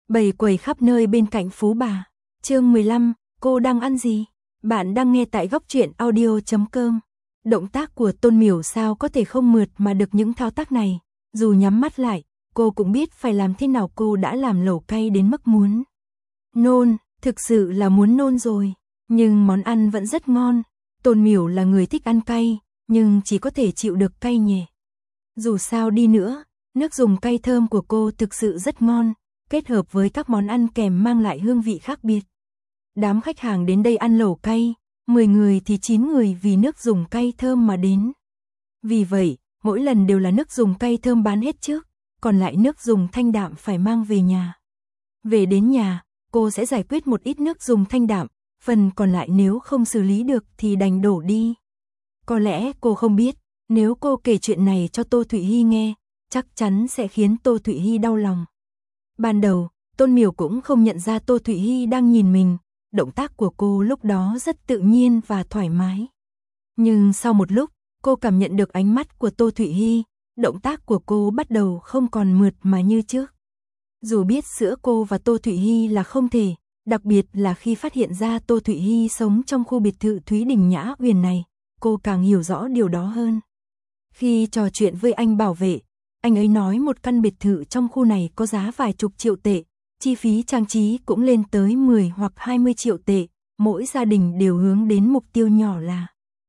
Bầy quầy khắp nơi bên cạnh phú bà. Chương 15, cô đang ăn gì? Bạn đang nghe tại góc truyện audio.com. Động tác của Tôn Miểu sao có thể không mượt mà được những thao tác này. Dù nhắm mắt lại, cô cũng biết phải làm thế nào. Cô đã làm lẩu cay đến mức muốn nôn, thực sự là muốn nôn rồi. Nhưng món ăn vẫn rất ngon. Tôn Miểu là người thích ăn cay, nhưng chỉ có thể chịu được cay nhẹ. Dù sao đi nữa, nước dùng cay thơm của cô thực sự rất ngon, kết hợp với các món ăn kèm mang lại hương vị khác biệt. Đám khách hàng đến đây ăn lẩu cay, 10 người thì 9 người vì nước dùng cay thơm mà đến. Vì vậy, mỗi lần đều là nước dùng cay thơm bán hết trước, còn lại nước dùng thanh đạm phải mang về nhà. Về đến nhà, cô sẽ giải quyết một ít nước dùng thanh đạm, phần còn lại nếu không xử lý được thì đành đổ đi. Có lẽ cô không biết, nếu cô kể chuyện này cho Tô Thụy Hi nghe, chắc chắn sẽ khiến Tô Thụy Hi đau lòng. Ban đầu, Tôn Miểu cũng không nhận ra Tô Thụy Hi đang nhìn mình, động tác của cô lúc đó rất tự nhiên và thoải mái. Nhưng sau một lúc, cô cảm nhận được ánh mắt của Tô Thụy Hi, động tác của cô bắt đầu không còn mượt mà như trước. Dù biết giữa cô và Tô Thụy Hi là không thể, đặc biệt là khi phát hiện ra Tô Thụy Hi sống trong khu biệt thự Thúy Đình Nhã Huyền này, cô càng hiểu rõ điều đó hơn. Khi trò chuyện với anh bảo vệ, anh ấy nói một căn biệt thự trong khu này có giá vài chục triệu tệ, chi phí trang trí cũng lên tới 10 hoặc 20 triệu tệ, mỗi gia đình đều hướng đến mục tiêu nhỏ là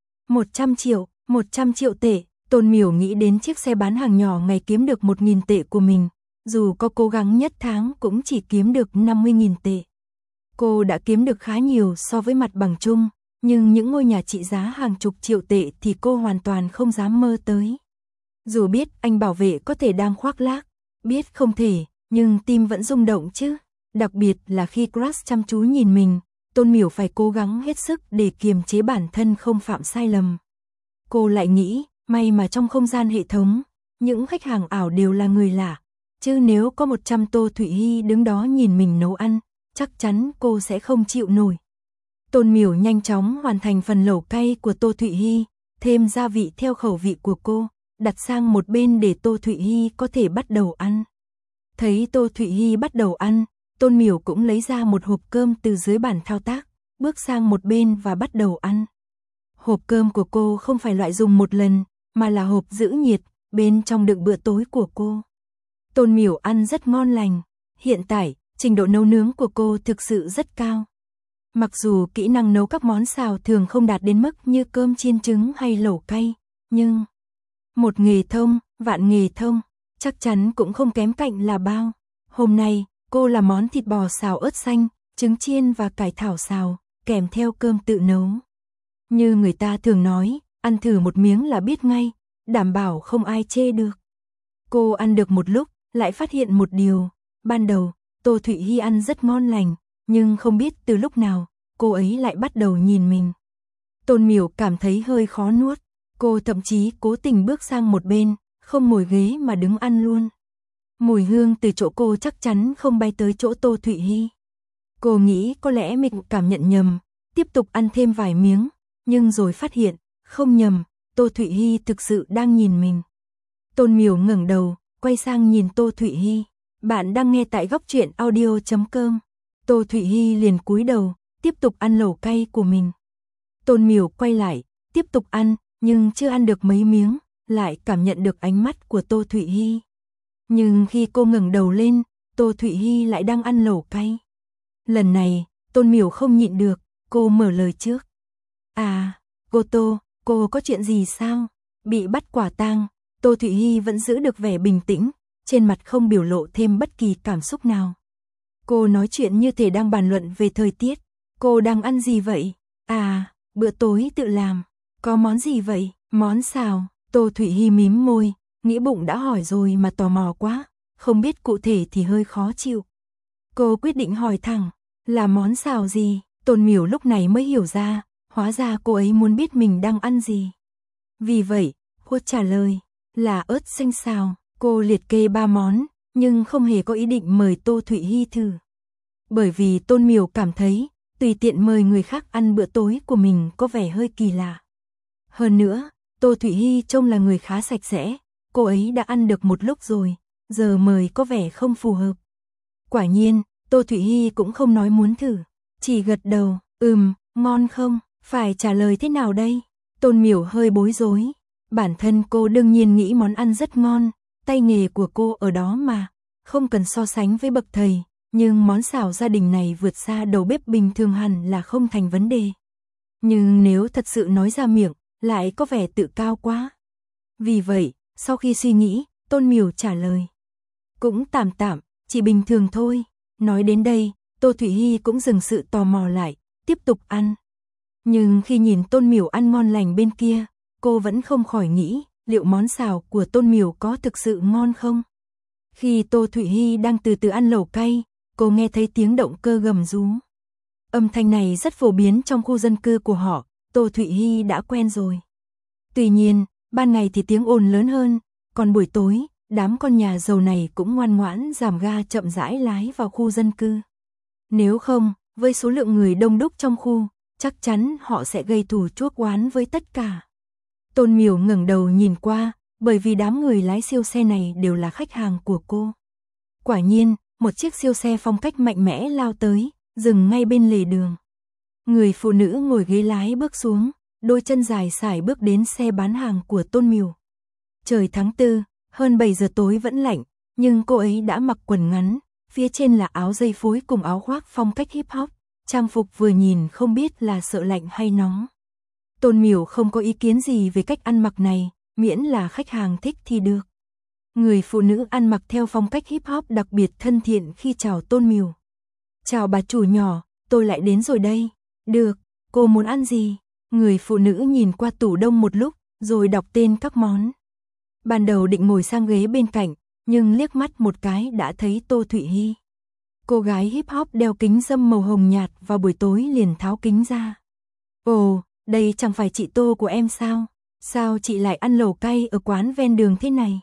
100 triệu tệ. Tôn Miểu nghĩ đến chiếc xe bán hàng nhỏ ngày kiếm được 1.000 tệ của mình, dù có cố gắng nhất tháng cũng chỉ kiếm được 50.000 tệ. Cô đã kiếm được khá nhiều so với mặt bằng chung, nhưng những ngôi nhà trị giá hàng chục triệu tệ thì cô hoàn toàn không dám mơ tới. Dù biết anh bảo vệ có thể đang khoác lác, biết không thể, nhưng tim vẫn rung động chứ. Đặc biệt là khi crush chăm chú nhìn mình, Tôn Miểu phải cố gắng hết sức để kiềm chế bản thân không phạm sai lầm. Cô lại nghĩ, may mà trong không gian hệ thống, những khách hàng ảo đều là người lạ, chứ nếu có 100 Tô Thụy Hi đứng đó nhìn mình nấu ăn, chắc chắn cô sẽ không chịu nổi. Tôn Miểu nhanh chóng hoàn thành phần lẩu cay của Tô Thụy Hi, thêm gia vị theo khẩu vị của cô, đặt sang một bên để Tô Thụy Hi có thể bắt đầu ăn. Thấy Tô Thụy Hi bắt đầu ăn, Tôn Miểu cũng lấy ra một hộp cơm từ dưới bàn thao tác, bước sang một bên và bắt đầu ăn. Hộp cơm của cô không phải loại dùng một lần, mà là hộp giữ nhiệt, bên trong đựng bữa tối của cô. Tôn Miểu ăn rất ngon lành, hiện tại, trình độ nấu nướng của cô thực sự rất cao. Mặc dù kỹ năng nấu các món xào thường không đạt đến mức như cơm chiên trứng hay lẩu cay, nhưng một nghề thông, vạn nghề thông, chắc chắn cũng không kém cạnh là bao. Hôm nay, cô làm món thịt bò xào ớt xanh, trứng chiên và cải thảo xào, kèm theo cơm tự nấu. Như người ta thường nói, ăn thử một miếng là biết ngay, đảm bảo không ai chê được. Cô ăn được một lúc, lại phát hiện một điều. Ban đầu, Tô Thụy Hi ăn rất ngon lành, nhưng không biết từ lúc nào, cô ấy lại bắt đầu nhìn mình. Tôn Miểu cảm thấy hơi khó nuốt, cô thậm chí cố tình bước sang một bên, không ngồi ghế mà đứng ăn luôn. Mùi hương từ chỗ cô chắc chắn không bay tới chỗ Tô Thụy Hi. Cô nghĩ có lẽ mình cảm nhận nhầm, tiếp tục ăn thêm vài miếng, nhưng rồi phát hiện, không nhầm, Tô Thụy Hi thực sự đang nhìn mình. Tôn Miểu ngẩng đầu, quay sang nhìn Tô Thụy Hi. Bạn đang nghe tại góc truyện audio.com. Tô Thụy Hi liền cúi đầu, tiếp tục ăn lẩu cay của mình. Tôn Miểu quay lại, tiếp tục ăn, nhưng chưa ăn được mấy miếng, lại cảm nhận được ánh mắt của Tô Thụy Hi. Nhưng khi cô ngẩng đầu lên, Tô Thụy Hi lại đang ăn lẩu cay. Lần này, Tôn Miểu không nhịn được, cô mở lời trước. À, cô có chuyện gì sao? Bị bắt quả tang, Tô Thụy Hi vẫn giữ được vẻ bình tĩnh, trên mặt không biểu lộ thêm bất kỳ cảm xúc nào. Cô nói chuyện như thể đang bàn luận về thời tiết. Cô đang ăn gì vậy? À, bữa tối tự làm. Có món gì vậy? Món xào. Tô Thụy Hi mím môi, nghĩ bụng đã hỏi rồi mà tò mò quá, không biết cụ thể thì hơi khó chịu. Cô quyết định hỏi thẳng, là món xào gì? Tôn Miểu lúc này mới hiểu ra, hóa ra cô ấy muốn biết mình đang ăn gì. Vì vậy, cô trả lời, là ớt xanh xào. Cô liệt kê 3 món, nhưng không hề có ý định mời Tô Thụy Hi thử. Bởi vì Tôn Miểu cảm thấy, tùy tiện mời người khác ăn bữa tối của mình có vẻ hơi kỳ lạ. Hơn nữa, Tô Thụy Hi trông là người khá sạch sẽ, cô ấy đã ăn được một lúc rồi, giờ mời có vẻ không phù hợp. Quả nhiên, Tô Thụy Hi cũng không nói muốn thử, chỉ gật đầu, ngon không, phải trả lời thế nào đây? Tôn Miểu hơi bối rối, bản thân cô đương nhiên nghĩ món ăn rất ngon, tay nghề của cô ở đó mà, không cần so sánh với bậc thầy, nhưng món xào gia đình này vượt xa đầu bếp bình thường hẳn là không thành vấn đề. Nhưng nếu thật sự nói ra miệng, lại có vẻ tự cao quá. Vì vậy, sau khi suy nghĩ, Tôn Miểu trả lời. Cũng tạm tạm, chỉ bình thường thôi. Nói đến đây, Tô Thụy Hi cũng dừng sự tò mò lại, tiếp tục ăn. Nhưng khi nhìn Tôn Miểu ăn ngon lành bên kia, cô vẫn không khỏi nghĩ, liệu món xào của Tôn Miểu có thực sự ngon không? Khi Tô Thụy Hi đang từ từ ăn lẩu cay, cô nghe thấy tiếng động cơ gầm rú. Âm thanh này rất phổ biến trong khu dân cư của họ, Tô Thụy Hi đã quen rồi. Tuy nhiên, ban ngày thì tiếng ồn lớn hơn, còn buổi tối, đám con nhà giàu này cũng ngoan ngoãn giảm ga chậm rãi lái vào khu dân cư. Nếu không, với số lượng người đông đúc trong khu, chắc chắn họ sẽ gây thù chuốc oán với tất cả. Tôn Miểu ngẩng đầu nhìn qua, bởi vì đám người lái siêu xe này đều là khách hàng của cô. Quả nhiên, một chiếc siêu xe phong cách mạnh mẽ lao tới, dừng ngay bên lề đường. Người phụ nữ ngồi ghế lái bước xuống, đôi chân dài sải bước đến xe bán hàng của Tôn Miểu. Trời tháng 4, hơn 7 giờ tối vẫn lạnh, nhưng cô ấy đã mặc quần ngắn, phía trên là áo dây phối cùng áo khoác phong cách hip hop, trang phục vừa nhìn không biết là sợ lạnh hay nóng. Tôn Miểu không có ý kiến gì về cách ăn mặc này, miễn là khách hàng thích thì được. Người phụ nữ ăn mặc theo phong cách hip hop đặc biệt thân thiện khi chào Tôn Miểu. Chào bà chủ nhỏ, tôi lại đến rồi đây. Được, cô muốn ăn gì? Người phụ nữ nhìn qua tủ đông một lúc, rồi đọc tên các món. Ban đầu định ngồi sang ghế bên cạnh, nhưng liếc mắt một cái đã thấy Tô Thụy Hi. Cô gái hip hop đeo kính râm màu hồng nhạt vào buổi tối liền tháo kính ra. Ồ, đây chẳng phải chị Tô của em sao? Sao chị lại ăn lẩu cay ở quán ven đường thế này?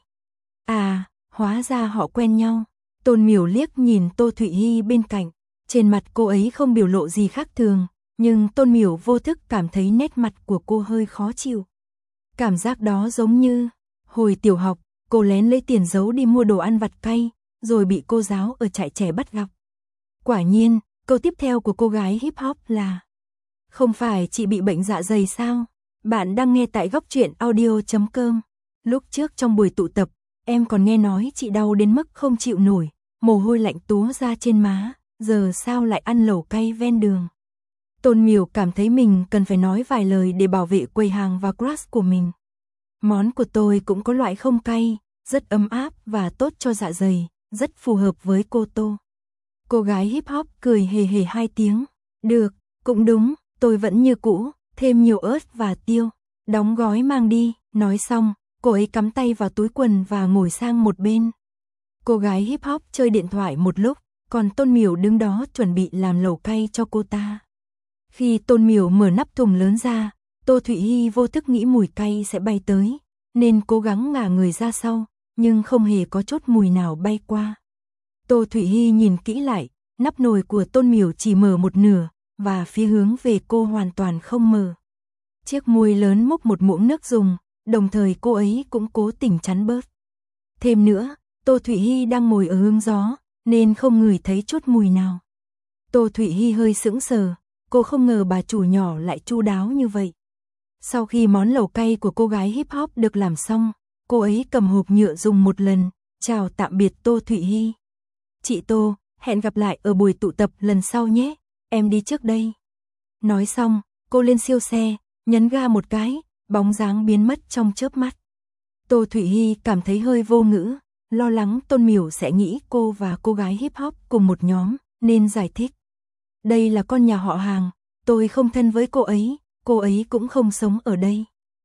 À, hóa ra họ quen nhau. Tôn Miểu liếc nhìn Tô Thụy Hi bên cạnh, trên mặt cô ấy không biểu lộ gì khác thường, nhưng Tôn Miểu vô thức cảm thấy nét mặt của cô hơi khó chịu. Cảm giác đó giống như hồi tiểu học, cô lén lấy tiền giấu đi mua đồ ăn vặt cay, rồi bị cô giáo ở trại trẻ bắt gặp. Quả nhiên, câu tiếp theo của cô gái hip hop là: không phải chị bị bệnh dạ dày sao? Bạn đang nghe tại Góc Truyện Audio.com. Lúc trước trong buổi tụ tập, em còn nghe nói chị đau đến mức không chịu nổi, mồ hôi lạnh túa ra trên má, giờ sao lại ăn lẩu cay ven đường? Tôn Miểu cảm thấy mình cần phải nói vài lời để bảo vệ quầy hàng và crush của mình. Món của tôi cũng có loại không cay, rất ấm áp và tốt cho dạ dày, rất phù hợp với cô Tô. Cô gái hip hop cười hề hề 2 tiếng. Được, cũng đúng, tôi vẫn như cũ, thêm nhiều ớt và tiêu. Đóng gói mang đi, nói xong, cô ấy cắm tay vào túi quần và ngồi sang một bên. Cô gái hip hop chơi điện thoại một lúc, còn Tôn Miểu đứng đó chuẩn bị làm lẩu cay cho cô ta. Khi Tôn Miểu mở nắp thùng lớn ra, Tô Thụy Hi vô thức nghĩ mùi cay sẽ bay tới, nên cố gắng ngả người ra sau, nhưng không hề có chút mùi nào bay qua. Tô Thụy Hi nhìn kỹ lại, nắp nồi của Tôn Miểu chỉ mở một nửa, và phía hướng về cô hoàn toàn không mở. Chiếc muôi lớn múc một muỗng nước dùng, đồng thời cô ấy cũng cố tình chắn bớt. Thêm nữa, Tô Thụy Hi đang ngồi ở hướng gió, nên không ngửi thấy chút mùi nào. Tô Thụy Hi hơi sững sờ, cô không ngờ bà chủ nhỏ lại chu đáo như vậy. Sau khi món lẩu cay của cô gái hip hop được làm xong, cô ấy cầm hộp nhựa dùng một lần, chào tạm biệt Tô Thụy Hi. Chị Tô, hẹn gặp lại ở buổi tụ tập lần sau nhé, em đi trước đây. Nói xong, cô lên siêu xe, nhấn ga một cái, bóng dáng biến mất trong chớp mắt. Tô Thụy Hi cảm thấy hơi vô ngữ, lo lắng Tôn Miểu sẽ nghĩ cô và cô gái hip hop cùng một nhóm, nên giải thích. Đây là con nhà họ hàng, tôi không thân với cô ấy cũng không sống ở đây.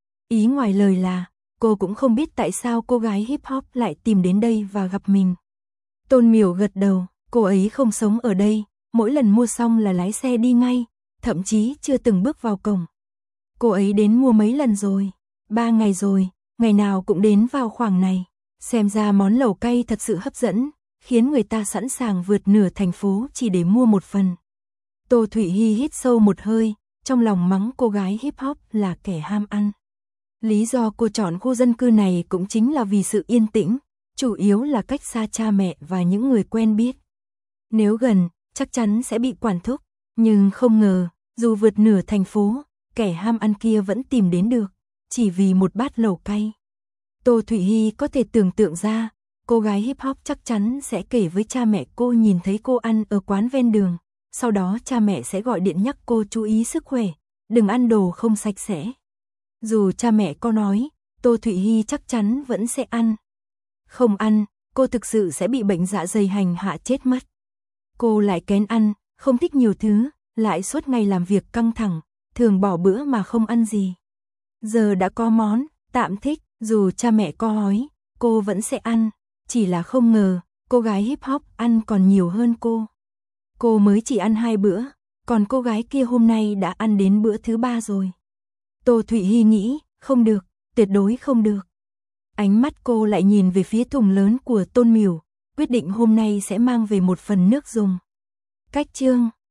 Ý ngoài lời là, cô cũng không biết tại sao cô gái hip hop lại tìm đến đây và gặp mình. Tôn Miểu gật đầu, cô ấy không sống ở đây, mỗi lần mua xong là lái xe đi ngay, thậm chí chưa từng bước vào cổng. Cô ấy đến mua mấy lần rồi, 3 ngày rồi, ngày nào cũng đến vào khoảng này. Xem ra món lẩu cay thật sự hấp dẫn, khiến người ta sẵn sàng vượt nửa thành phố chỉ để mua một phần. Tô Thụy Hi hít sâu một hơi, trong lòng mắng cô gái hip hop là kẻ ham ăn. Lý do cô chọn khu dân cư này cũng chính là vì sự yên tĩnh, chủ yếu là cách xa cha mẹ và những người quen biết. Nếu gần, chắc chắn sẽ bị quản thúc. Nhưng không ngờ, dù vượt nửa thành phố, kẻ ham ăn kia vẫn tìm đến được, chỉ vì một bát lẩu cay. Tô Thụy Hy có thể tưởng tượng ra, cô gái hip hop chắc chắn sẽ kể với cha mẹ cô nhìn thấy cô ăn ở quán ven đường. Sau đó cha mẹ sẽ gọi điện nhắc cô chú ý sức khỏe, đừng ăn đồ không sạch sẽ. Dù cha mẹ có nói, Tô Thụy Hy chắc chắn vẫn sẽ ăn. Không ăn, cô thực sự sẽ bị bệnh dạ dày hành hạ chết mất. Cô lại kén ăn, không thích nhiều thứ, lại suốt ngày làm việc căng thẳng, thường bỏ bữa mà không ăn gì. Giờ đã có món, tạm thích, dù cha mẹ có nói, cô vẫn sẽ ăn, chỉ là không ngờ, cô gái hip hop ăn còn nhiều hơn cô. Cô mới chỉ ăn 2 bữa, còn cô gái kia hôm nay đã ăn đến bữa thứ 3 rồi. Tô Thụy Hy nghĩ, không được, tuyệt đối không được. Ánh mắt cô lại nhìn về phía thùng lớn của Tôn Miểu, quyết định hôm nay sẽ mang về một phần nước dùng. Cách chương